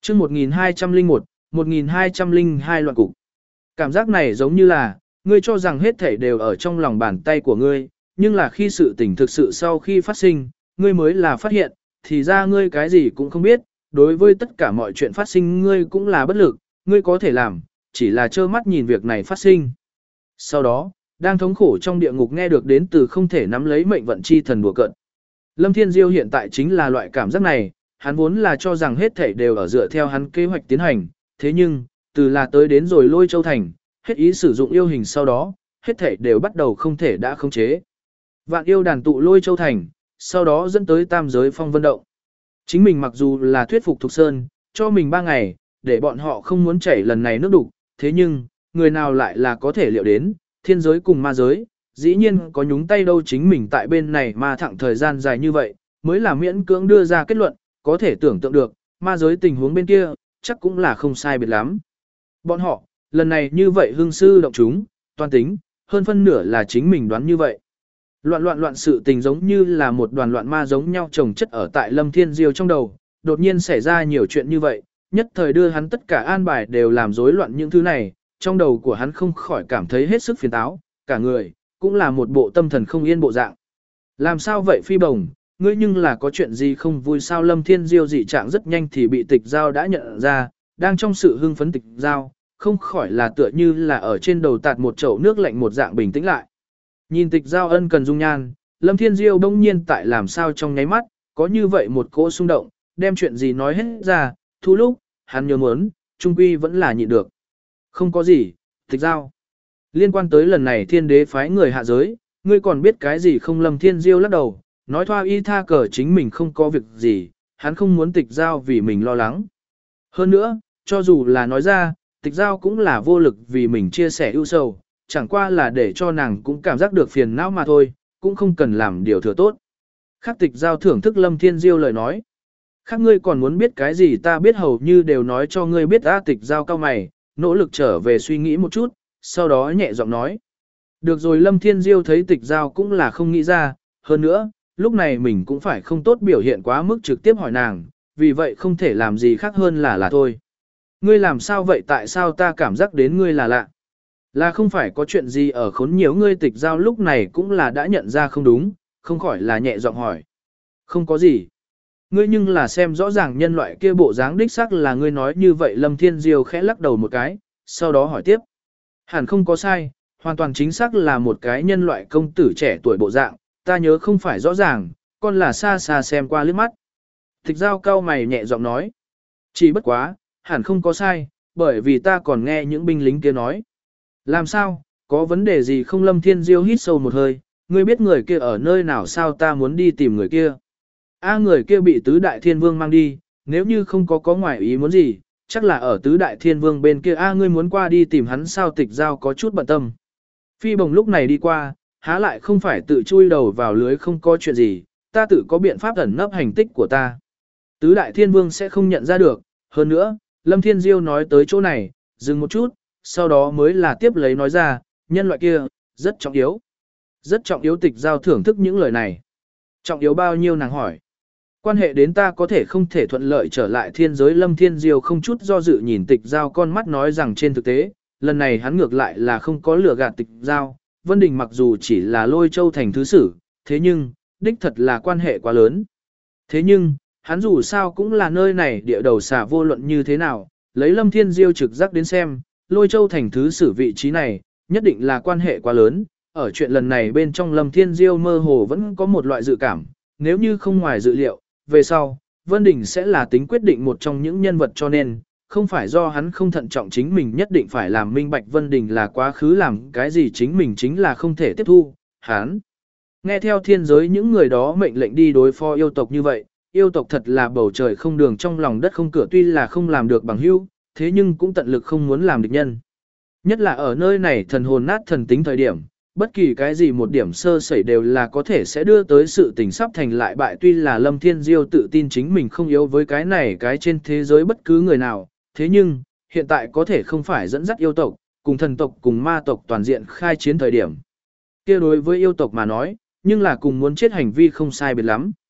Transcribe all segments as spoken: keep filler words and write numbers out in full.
chương một nghìn hai trăm lẻ một, một nghìn hai trăm lẻ hai loạn cục. Cảm giác này giống như là, ngươi cho rằng hết thảy đều ở trong lòng bàn tay của ngươi, nhưng là khi sự tình thực sự sau khi phát sinh, ngươi mới là phát hiện, thì ra ngươi cái gì cũng không biết, đối với tất cả mọi chuyện phát sinh ngươi cũng là bất lực, ngươi có thể làm, chỉ là trơ mắt nhìn việc này phát sinh. Sau đó, đang thống khổ trong địa ngục nghe được đến từ không thể nắm lấy mệnh vận chi thần đùa cợt. Lâm Thiên Diêu hiện tại chính là loại cảm giác này, hắn vốn là cho rằng hết thảy đều ở dựa theo hắn kế hoạch tiến hành, thế nhưng, từ là tới đến rồi Lôi Châu Thành, hết ý sử dụng yêu hình sau đó, hết thảy đều bắt đầu không thể đã khống chế. Vạn yêu đàn tụ Lôi Châu Thành, sau đó dẫn tới tam giới phong vân động. Chính mình mặc dù là thuyết phục Thục Sơn, cho mình ba ngày, để bọn họ không muốn chảy lần này nước đục, thế nhưng, người nào lại là có thể liệu đến, thiên giới cùng ma giới, dĩ nhiên có nhúng tay đâu chính mình tại bên này mà thẳng thời gian dài như vậy, mới là miễn cưỡng đưa ra kết luận, có thể tưởng tượng được, ma giới tình huống bên kia, chắc cũng là không sai biệt lắm. Bọn họ, lần này như vậy hương sư động chúng, toàn tính, hơn phân nửa là chính mình đoán như vậy. Loạn loạn loạn sự tình giống như là một đoàn loạn ma giống nhau chồng chất ở tại Lâm Thiên Diêu trong đầu, đột nhiên xảy ra nhiều chuyện như vậy, nhất thời đưa hắn tất cả an bài đều làm rối loạn những thứ này, trong đầu của hắn không khỏi cảm thấy hết sức phiền táo, cả người, cũng là một bộ tâm thần không yên bộ dạng. Làm sao vậy Phi Bồng, ngươi nhưng là có chuyện gì không vui sao? Lâm Thiên Diêu dị trạng rất nhanh thì bị Tịch Giao đã nhận ra, đang trong sự hưng phấn Tịch Giao, không khỏi là tựa như là ở trên đầu tạt một chậu nước lạnh một dạng bình tĩnh lại. Nhìn Tịch Giao ân cần dung nhan, Lâm Thiên Diêu bỗng nhiên tại làm sao trong nháy mắt, có như vậy một cỗ xung động, đem chuyện gì nói hết ra, thu lúc, hắn nhớ muốn, trung quy vẫn là nhịn được. Không có gì, Tịch Giao. Liên quan tới lần này thiên đế phái người hạ giới, ngươi còn biết cái gì không? Lâm Thiên Diêu lắc đầu, nói thoa y tha cờ chính mình không có việc gì, hắn không muốn Tịch Giao vì mình lo lắng. Hơn nữa, cho dù là nói ra, Tịch Giao cũng là vô lực vì mình chia sẻ ưu sầu, chẳng qua là để cho nàng cũng cảm giác được phiền não mà thôi, cũng không cần làm điều thừa tốt. Khác Tịch Giao thưởng thức Lâm Thiên Diêu lời nói. Khác ngươi còn muốn biết cái gì ta biết hầu như đều nói cho ngươi biết. A Tịch Giao cao mày, nỗ lực trở về suy nghĩ một chút, sau đó nhẹ giọng nói. Được rồi. Lâm Thiên Diêu thấy Tịch Giao cũng là không nghĩ ra, hơn nữa, lúc này mình cũng phải không tốt biểu hiện quá mức trực tiếp hỏi nàng, vì vậy không thể làm gì khác hơn là là thôi. Ngươi làm sao vậy? Tại sao ta cảm giác đến ngươi là lạ? Là không phải có chuyện gì ở khốn nhiều ngươi? Tịch Giao lúc này cũng là đã nhận ra không đúng, không khỏi là nhẹ giọng hỏi. Không có gì. Ngươi nhưng là xem rõ ràng nhân loại kia bộ dáng đích xác là ngươi nói như vậy. Lâm Thiên Diêu khẽ lắc đầu một cái, sau đó hỏi tiếp. Hẳn không có sai, hoàn toàn chính xác là một cái nhân loại công tử trẻ tuổi bộ dạng, ta nhớ không phải rõ ràng, còn là xa xa xem qua liếc mắt. Tịch Giao cao mày nhẹ giọng nói. Chỉ bất quá, hẳn không có sai, bởi vì ta còn nghe những binh lính kia nói. Làm sao, có vấn đề gì không? Lâm Thiên Diêu hít sâu một hơi, ngươi biết người kia ở nơi nào sao? Ta muốn đi tìm người kia. A người kia bị Tứ Đại Thiên Vương mang đi, nếu như không có có ngoại ý muốn gì, chắc là ở Tứ Đại Thiên Vương bên kia. A ngươi muốn qua đi tìm hắn sao? Tịch Giao có chút bận tâm. Phi Bồng lúc này đi qua, há lại không phải tự chui đầu vào lưới không có chuyện gì, ta tự có biện pháp ẩn nấp hành tích của ta. Tứ Đại Thiên Vương sẽ không nhận ra được, hơn nữa, Lâm Thiên Diêu nói tới chỗ này, dừng một chút, sau đó mới là tiếp lấy nói ra, nhân loại kia, rất trọng yếu. Rất trọng yếu. Tịch Giao thưởng thức những lời này. Trọng yếu bao nhiêu? Nàng hỏi. Quan hệ đến ta có thể không thể thuận lợi trở lại thiên giới. Lâm Thiên Diêu không chút do dự nhìn Tịch Giao con mắt nói rằng trên thực tế, lần này hắn ngược lại là không có lừa gạt Tịch Giao. Vân Đình mặc dù chỉ là Lôi Châu thành thứ sử, thế nhưng, đích thật là quan hệ quá lớn. Thế nhưng, hắn dù sao cũng là nơi này địa đầu xà vô luận như thế nào, lấy Lâm Thiên Diêu trực giác đến xem, Lôi Châu thành thứ sử vị trí này, nhất định là quan hệ quá lớn. Ở chuyện lần này bên trong Lâm Thiên Diêu mơ hồ vẫn có một loại dự cảm, nếu như không ngoài dự liệu, về sau, Vân Đình sẽ là tính quyết định một trong những nhân vật, cho nên, không phải do hắn không thận trọng chính mình nhất định phải làm minh bạch Vân Đình là quá khứ làm cái gì chính mình chính là không thể tiếp thu, hắn. Nghe theo thiên giới những người đó mệnh lệnh đi đối phó yêu tộc như vậy, yêu tộc thật là bầu trời không đường trong lòng đất không cửa, tuy là không làm được bằng hữu, thế nhưng cũng tận lực không muốn làm địch nhân. Nhất là ở nơi này thần hồn nát thần tính thời điểm, bất kỳ cái gì một điểm sơ sẩy đều là có thể sẽ đưa tới sự tình sắp thành lại bại. Tuy là Lâm Thiên Diêu tự tin chính mình không yếu với cái này cái trên thế giới bất cứ người nào, thế nhưng, hiện tại có thể không phải dẫn dắt yêu tộc, cùng thần tộc cùng ma tộc toàn diện khai chiến thời điểm. Kia đối với yêu tộc mà nói, nhưng là cùng muốn chết hành vi không sai biệt lắm.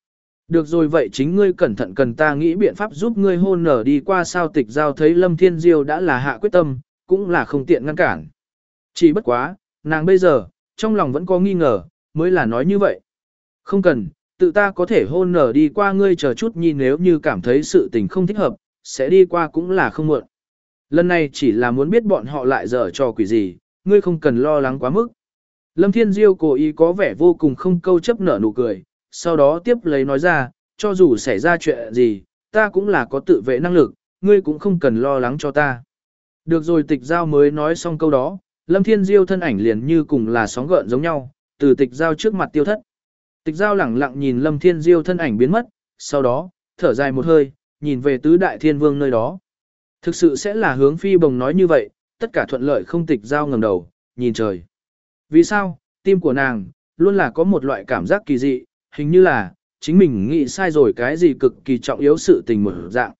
Được rồi vậy chính ngươi cẩn thận cần ta nghĩ biện pháp giúp ngươi hôn nở đi qua sao tịch giao thấy Lâm Thiên Diêu đã là hạ quyết tâm, cũng là không tiện ngăn cản. Chỉ bất quá, nàng bây giờ, trong lòng vẫn có nghi ngờ, mới là nói như vậy. Không cần, tự ta có thể hôn nở đi qua ngươi chờ chút nhìn nếu như cảm thấy sự tình không thích hợp, sẽ đi qua cũng là không muộn. Lần này chỉ là muốn biết bọn họ lại dở trò quỷ gì, ngươi không cần lo lắng quá mức. Lâm Thiên Diêu cố ý có vẻ vô cùng không câu chấp nở nụ cười, sau đó tiếp lấy nói ra, cho dù xảy ra chuyện gì, ta cũng là có tự vệ năng lực, ngươi cũng không cần lo lắng cho ta. Được rồi tịch giao mới nói xong câu đó, Lâm Thiên Diêu thân ảnh liền như cùng là sóng gợn giống nhau, từ tịch giao trước mặt tiêu thất. Tịch giao lẳng lặng nhìn Lâm Thiên Diêu thân ảnh biến mất, sau đó, thở dài một hơi, nhìn về tứ đại thiên vương nơi đó. Thực sự sẽ là hướng phi bồng nói như vậy, tất cả thuận lợi không tịch giao ngẩng đầu, nhìn trời. Vì sao, tim của nàng, luôn là có một loại cảm giác kỳ dị, hình như là, chính mình nghĩ sai rồi cái gì cực kỳ trọng yếu sự tình mở dạng.